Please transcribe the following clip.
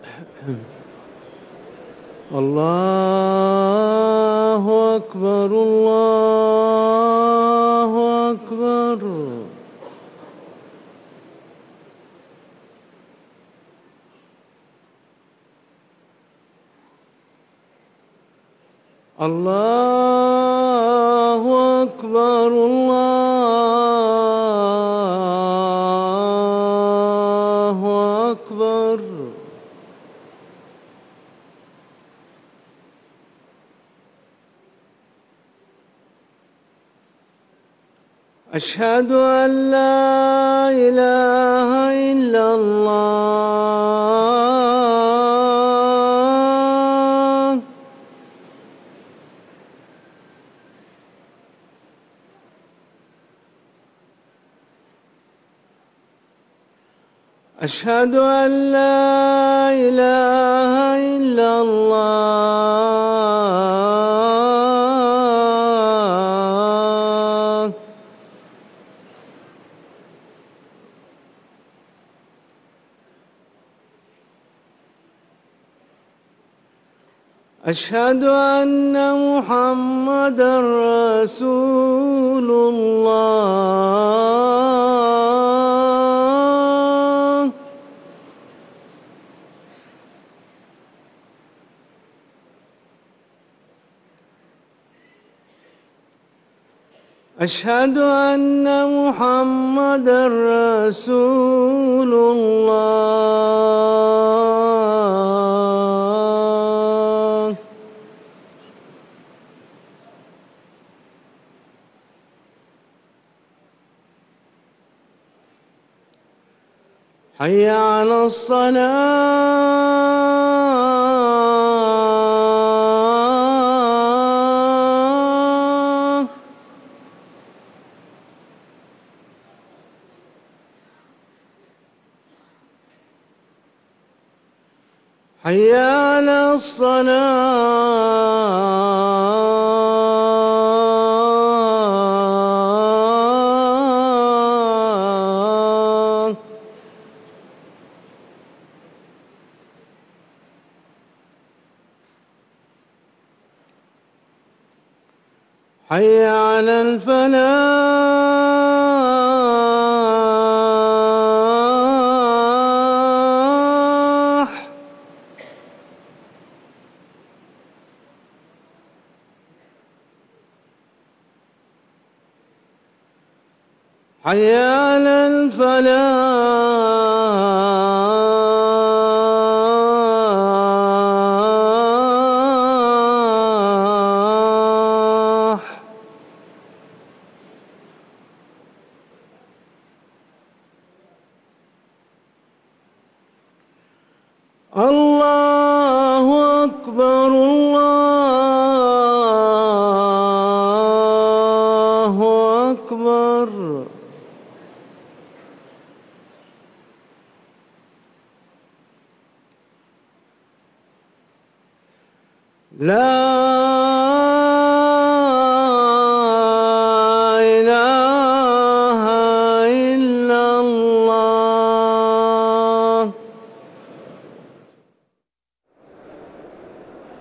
الله أكبر الله أكبر. الله أكبر الله أكبر. أشهد أن لا إله إلا الله. أشهد أن لا إله إلا الله. أشهد أن محمدًا رسول الله. أشهد أن محمدًا رسول الله. حي على الصلاة. حي على الصلاة. حي على الفلاح. حي على الفلاح. الله أكبر الله أكبر. لا